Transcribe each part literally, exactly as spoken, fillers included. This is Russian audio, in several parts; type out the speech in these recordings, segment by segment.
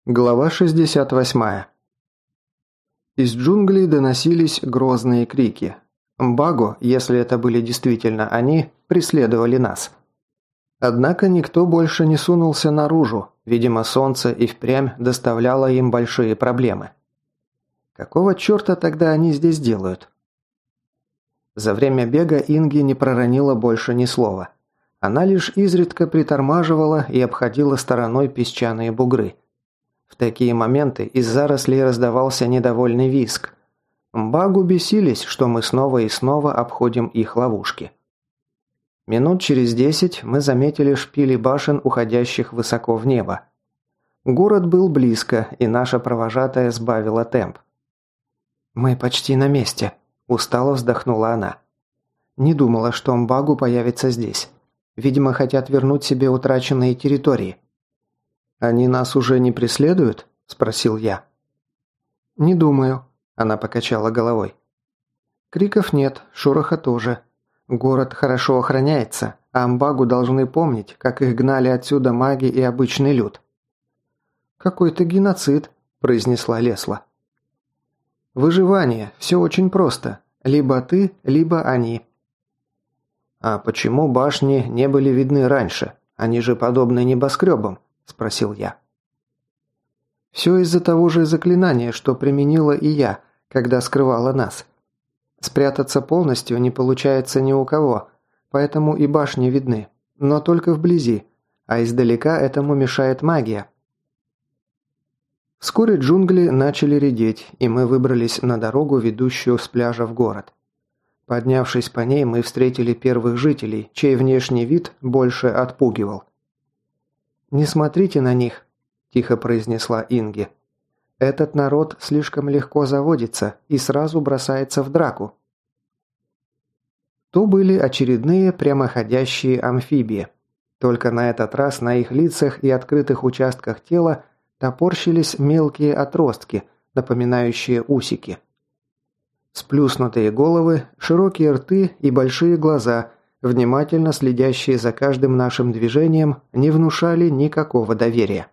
Глава шестьдесят восемь. Из джунглей доносились грозные крики. Мбаго, если это были действительно они, преследовали нас. Однако никто больше не сунулся наружу, видимо, солнце и впрямь доставляло им большие проблемы. Какого черта тогда они здесь делают? За время бега Инги не проронила больше ни слова. Она лишь изредка притормаживала и обходила стороной песчаные бугры. В такие моменты из зарослей раздавался недовольный визг. Мбагу бесились, что мы снова и снова обходим их ловушки. Минут через десять мы заметили шпили башен, уходящих высоко в небо. Город был близко, и наша провожатая сбавила темп. «Мы почти на месте», – устало вздохнула она. «Не думала, что Мбагу появится здесь. Видимо, хотят вернуть себе утраченные территории». «Они нас уже не преследуют?» – спросил я. «Не думаю», – она покачала головой. «Криков нет, шороха тоже. Город хорошо охраняется, а Мбагу должны помнить, как их гнали отсюда маги и обычный люд». «Какой-то геноцид», – произнесла Лесла. «Выживание, все очень просто. Либо ты, либо они». «А почему башни не были видны раньше? Они же подобны небоскребам», – спросил я. «Все из-за того же заклинания, что применила и я, когда скрывала нас. Спрятаться полностью не получается ни у кого, поэтому и башни видны, но только вблизи, а издалека этому мешает магия». Вскоре джунгли начали редеть, и мы выбрались на дорогу, ведущую с пляжа в город. Поднявшись по ней, мы встретили первых жителей, чей внешний вид больше отпугивал. «Не смотрите на них», – тихо произнесла Инги. «Этот народ слишком легко заводится и сразу бросается в драку». То были очередные прямоходящие амфибии. Только на этот раз на их лицах и открытых участках тела топорщились мелкие отростки, напоминающие усики. Сплюснутые головы, широкие рты и большие глаза, внимательно следящие за каждым нашим движением, не внушали никакого доверия.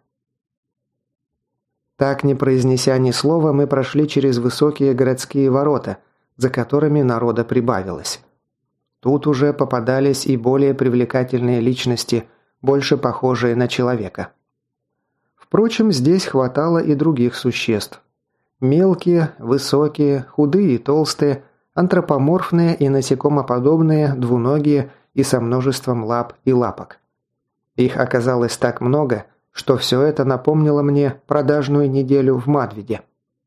Так, не произнеся ни слова, мы прошли через высокие городские ворота, за которыми народа прибавилось. Тут уже попадались и более привлекательные личности, больше похожие на человека. Впрочем, здесь хватало и других существ. Мелкие, высокие, худые и толстые, антропоморфные и насекомоподобные, двуногие и со множеством лап и лапок. Их оказалось так много, что все это напомнило мне продажную неделю в Мадвиде.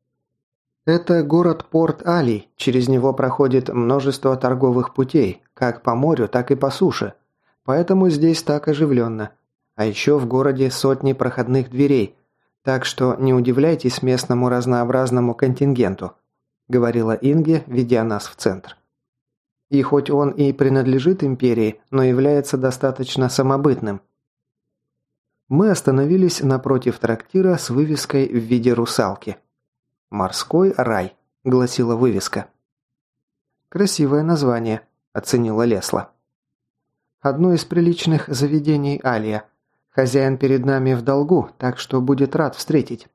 Это город Порт-Али, через него проходит множество торговых путей, как по морю, так и по суше, поэтому здесь так оживленно. А еще в городе сотни проходных дверей, так что не удивляйтесь местному разнообразному контингенту», – говорила Инге, ведя нас в центр. «И хоть он и принадлежит империи, но является достаточно самобытным». Мы остановились напротив трактира с вывеской в виде русалки. «Морской рай», – гласила вывеска. «Красивое название», – оценила Лесла. «Одно из приличных заведений Алия. Хозяин перед нами в долгу, так что будет рад встретить».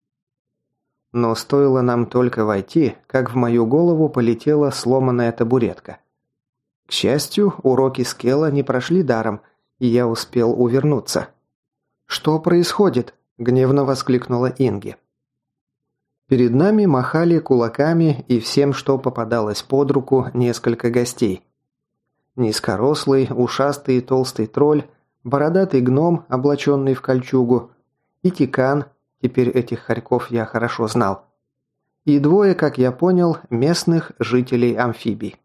Но стоило нам только войти, как в мою голову полетела сломанная табуретка. К счастью, уроки скелла не прошли даром, и я успел увернуться. «Что происходит?» – гневно воскликнула Инги. Перед нами махали кулаками и всем, что попадалось под руку, несколько гостей. Низкорослый, ушастый и толстый тролль, бородатый гном, облаченный в кольчугу, и Тикан, теперь этих хорьков я хорошо знал, и двое, как я понял, местных жителей амфибий.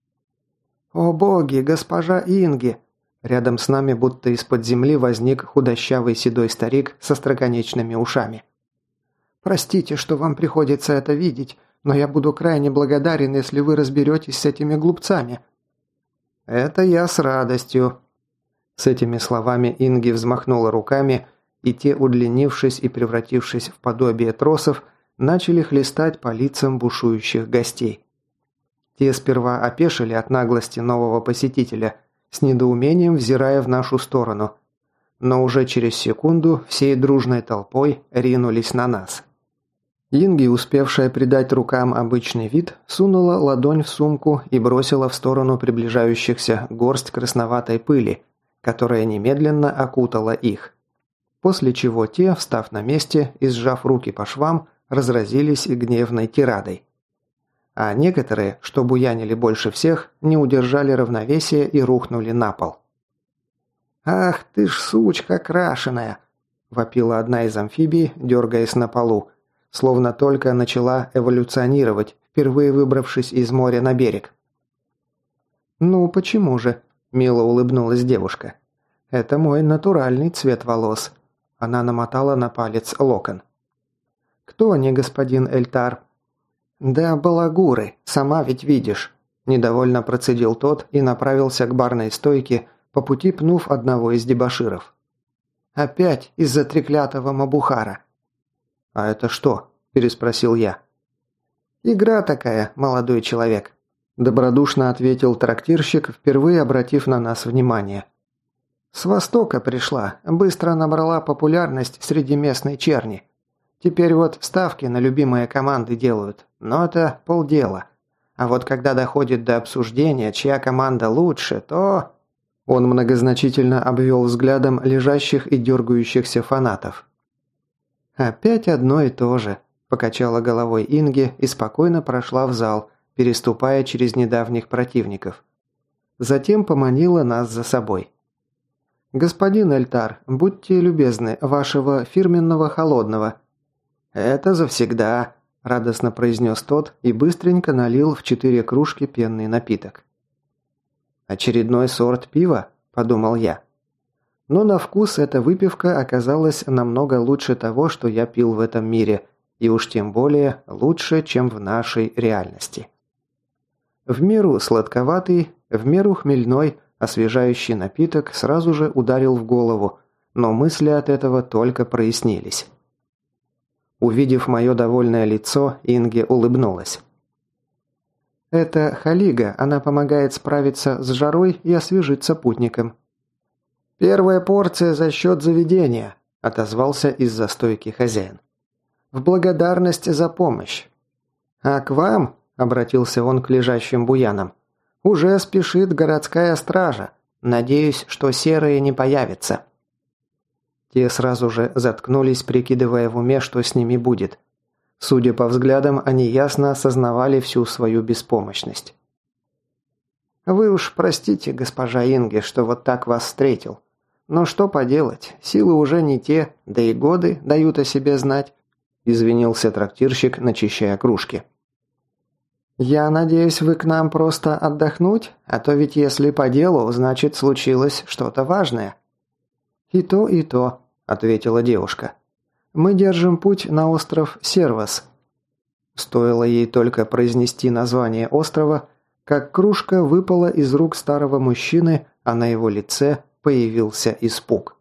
«О боги, госпожа Инги!» Рядом с нами будто из-под земли возник худощавый седой старик со остроконечными ушами. «Простите, что вам приходится это видеть, но я буду крайне благодарен, если вы разберетесь с этими глупцами». «Это я с радостью». С этими словами Инги взмахнула руками, и те, удлинившись и превратившись в подобие тросов, начали хлестать по лицам бушующих гостей. Те сперва опешили от наглости нового посетителя, с недоумением взирая в нашу сторону. но уже через секунду всей дружной толпой ринулись на нас. Инги, успевшая придать рукам обычный вид, сунула ладонь в сумку и бросила в сторону приближающихся горсть красноватой пыли, которая немедленно окутала их. После чего те, встав на месте и сжав руки по швам, разразились гневной тирадой. А некоторые, что буянили больше всех, не удержали равновесия и рухнули на пол. «Ах ты ж сучка крашеная!» – вопила одна из амфибий, дергаясь на полу, словно только начала эволюционировать, впервые выбравшись из моря на берег. «Ну почему же?» – мило улыбнулась девушка. «Это мой натуральный цвет волос». Она намотала на палец локон. «Кто не господин Эльтар?» «Да балагуры, сама ведь видишь», – недовольно процедил тот и направился к барной стойке, по пути пнув одного из дебоширов. «Опять из-за треклятого Мабухара». «А это что?» – переспросил я. «Игра такая, молодой человек», – добродушно ответил трактирщик, впервые обратив на нас внимание. «С Востока пришла, быстро набрала популярность среди местной черни. Теперь вот ставки на любимые команды делают, но это полдела. А вот когда доходит до обсуждения, чья команда лучше, то...» Он многозначительно обвел взглядом лежащих и дергающихся фанатов. «Опять одно и то же», – покачала головой Инги и спокойно прошла в зал, переступая через недавних противников. Затем поманила нас за собой. «Господин Эльтар, будьте любезны, вашего фирменного холодного». «Это завсегда», – радостно произнес тот и быстренько налил в четыре кружки пенный напиток. «Очередной сорт пива?» – подумал я. Но на вкус эта выпивка оказалась намного лучше того, что я пил в этом мире, и уж тем более лучше, чем в нашей реальности. В меру сладковатый, в меру хмельной, освежающий напиток сразу же ударил в голову, но мысли от этого только прояснились. Увидев мое довольное лицо, Инге улыбнулась. «Это Халига, она помогает справиться с жарой и освежиться путникам». «Первая порция за счет заведения», – отозвался из-за стойки хозяин. «В благодарность за помощь». «А к вам», – обратился он к лежащим буянам, – «уже спешит городская стража. Надеюсь, что серые не появятся». Те сразу же заткнулись, прикидывая в уме, что с ними будет. Судя по взглядам, они ясно осознавали всю свою беспомощность. «Вы уж простите, госпожа Инге, что вот так вас встретил. Но что поделать, силы уже не те, да и годы дают о себе знать», – извинился трактирщик, начищая кружки. «Я надеюсь, вы к нам просто отдохнуть, а то ведь если по делу, значит случилось что-то важное». «И то, и то», – ответила девушка. «Мы держим путь на остров Сервас». Стоило ей только произнести название острова, как кружка выпала из рук старого мужчины, а на его лице появился испуг.